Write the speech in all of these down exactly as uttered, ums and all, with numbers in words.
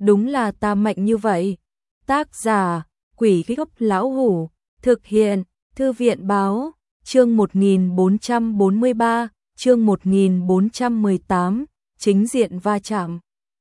đúng là ta mạnh như vậy. Tác giả, Quỷ Gốc Lão Hủ, thực hiện, Thư viện Báo, chương một nghìn bốn trăm bốn mươi ba, chương một nghìn bốn trăm mười tám, chính diện va chạm.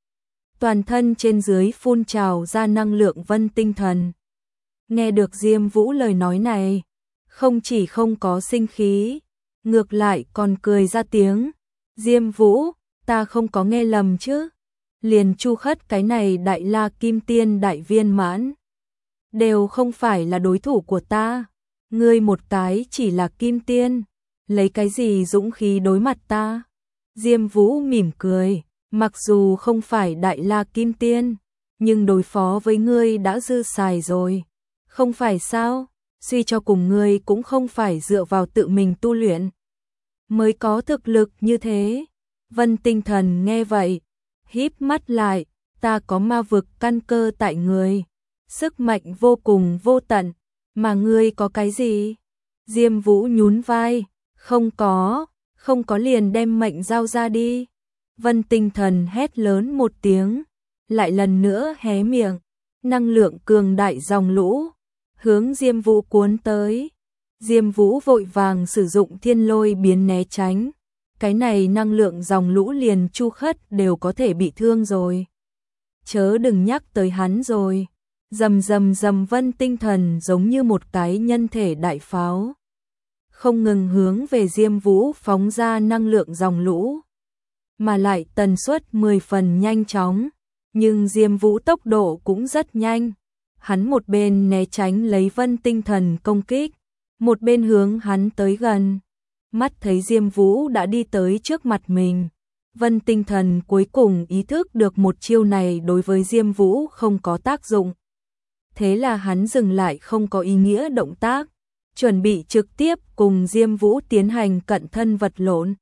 Toàn thân trên dưới phun trào ra năng lượng vân tinh thần. Nghe được Diêm Vũ lời nói này, không chỉ không có sinh khí, ngược lại còn cười ra tiếng. Diêm Vũ, ta không có nghe lầm chứ? Liền Chu Khất cái này đại la kim tiên đại viên mãn, đều không phải là đối thủ của ta. Ngươi một cái chỉ là kim tiên, lấy cái gì dũng khí đối mặt ta? Diêm Vũ mỉm cười, mặc dù không phải đại la kim tiên, nhưng đối phó với ngươi đã dư xài rồi. Không phải sao? Suy cho cùng ngươi cũng không phải dựa vào tự mình tu luyện mới có thực lực như thế. Vân tinh thần nghe vậy, híp mắt lại, ta có ma vực căn cơ tại người, sức mạnh vô cùng vô tận, mà ngươi có cái gì? Diêm Vũ nhún vai, không có, không có liền đem mệnh giao ra đi. Vân tinh thần hét lớn một tiếng, lại lần nữa hé miệng, năng lượng cường đại dòng lũ hướng Diêm Vũ cuốn tới. Diêm Vũ vội vàng sử dụng thiên lôi biến né tránh. Cái này năng lượng dòng lũ liền Chu Khất đều có thể bị thương rồi. Chớ đừng nhắc tới hắn rồi. Rầm rầm rầm vân tinh thần giống như một cái nhân thể đại pháo, không ngừng hướng về Diêm Vũ phóng ra năng lượng dòng lũ, mà lại tần suất mười phần nhanh chóng, nhưng Diêm Vũ tốc độ cũng rất nhanh. Hắn một bên né tránh lấy vân tinh thần công kích, một bên hướng hắn tới gần. Mắt thấy Diêm Vũ đã đi tới trước mặt mình, vân tinh thần cuối cùng ý thức được một chiêu này đối với Diêm Vũ không có tác dụng. Thế là hắn dừng lại không có ý nghĩa động tác, chuẩn bị trực tiếp cùng Diêm Vũ tiến hành cận thân vật lộn.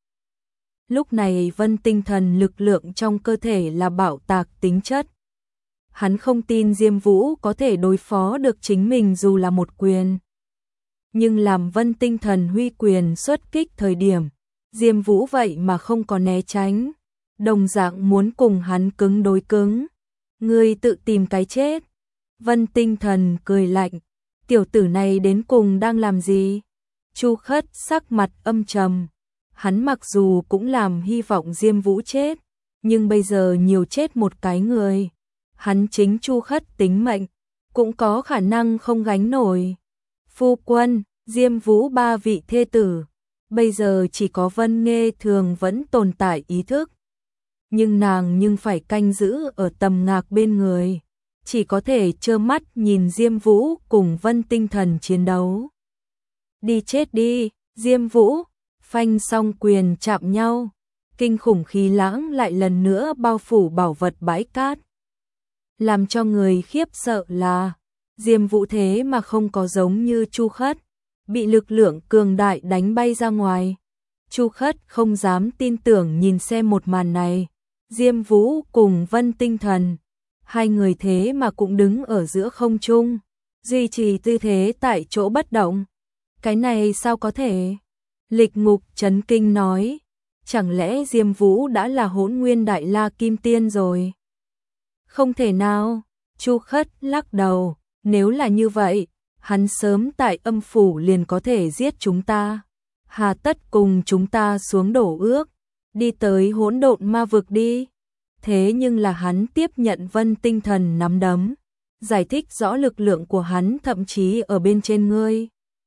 Lúc này vân tinh thần lực lượng trong cơ thể là bạo tạc tính chất. Hắn không tin Diêm Vũ có thể đối phó được chính mình dù là một quyền. Nhưng làm vân tinh thần huy quyền xuất kích thời điểm, Diêm Vũ vậy mà không có né tránh, đồng dạng muốn cùng hắn cứng đối cứng. Ngươi tự tìm cái chết. Vân tinh thần cười lạnh, tiểu tử này đến cùng đang làm gì? Chu Khất sắc mặt âm trầm, hắn mặc dù cũng làm hy vọng Diêm Vũ chết, nhưng bây giờ nhiều chết một cái người, hắn chính Chu Khất tính mệnh cũng có khả năng không gánh nổi. Phu quân, Diêm Vũ ba vị thê tử, bây giờ chỉ có Vân Nghê Thường vẫn tồn tại ý thức, nhưng nàng nhưng phải canh giữ ở tầm ngạc bên người, chỉ có thể trơ mắt nhìn Diêm Vũ cùng vân tinh thần chiến đấu. Đi chết đi, Diêm Vũ, phanh song quyền chạm nhau, kinh khủng khí lãng lại lần nữa bao phủ bảo vật bãi cát. Làm cho người khiếp sợ là, Diêm Vũ thế mà không có giống như Chu Khất, bị lực lượng cường đại đánh bay ra ngoài. Chu Khất không dám tin tưởng nhìn xem một màn này, Diêm Vũ cùng vân tinh thần, hai người thế mà cũng đứng ở giữa không trung, duy trì tư thế tại chỗ bất động. Cái này sao có thể? Lịch Ngục chấn kinh nói, chẳng lẽ Diêm Vũ đã là Hỗn Nguyên Đại La Kim Tiên rồi? Không thể nào, Chu Khất lắc đầu, nếu là như vậy, hắn sớm tại âm phủ liền có thể giết chúng ta. Hà tất cùng chúng ta xuống đổ ước, đi tới hỗn độn ma vực đi. Thế nhưng là hắn tiếp nhận vân tinh thần nắm đấm, giải thích rõ lực lượng của hắn thậm chí ở bên trên ngươi.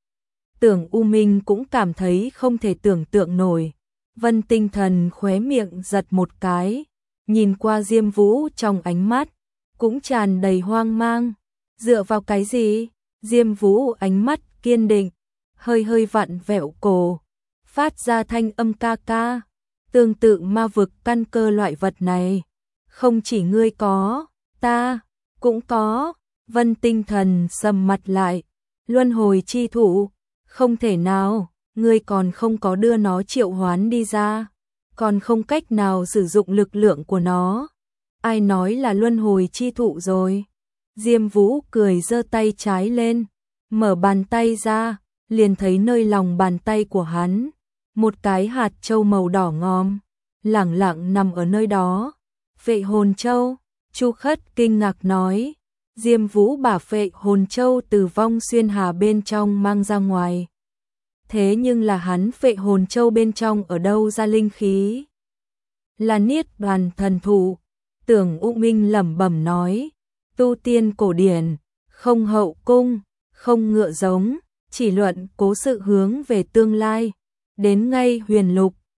Tưởng U Minh cũng cảm thấy không thể tưởng tượng nổi. Vân tinh thần khóe miệng giật một cái, nhìn qua Diêm Vũ trong ánh mắt, cũng tràn đầy hoang mang. Dựa vào cái gì? Diêm Vũ ánh mắt kiên định, hơi hơi vặn vẹo cổ, phát ra thanh âm ca ca. Tương tự ma vực căn cơ loại vật này, không chỉ ngươi có, ta cũng có. Vân tinh thần sầm mặt lại, luân hồi chi thủ, không thể nào, ngươi còn không có đưa nó triệu hoán đi ra, còn không cách nào sử dụng lực lượng của nó. Ai nói là luân hồi chi thụ rồi? Diêm Vũ cười giơ tay trái lên, mở bàn tay ra, liền thấy nơi lòng bàn tay của hắn, một cái hạt châu màu đỏ ngòm, lẳng lặng nằm ở nơi đó. Vệ hồn châu, Chu Khất kinh ngạc nói, Diêm Vũ bà phệ hồn châu từ vong xuyên hà bên trong mang ra ngoài. Thế nhưng là hắn phệ hồn châu bên trong ở đâu ra linh khí? Là Niết Bàn thần thụ. Tưởng U Minh lẩm bẩm nói, tu tiên cổ điển, không hậu cung, không ngựa giống, chỉ luận cố sự hướng về tương lai. Đến ngay huyền lục,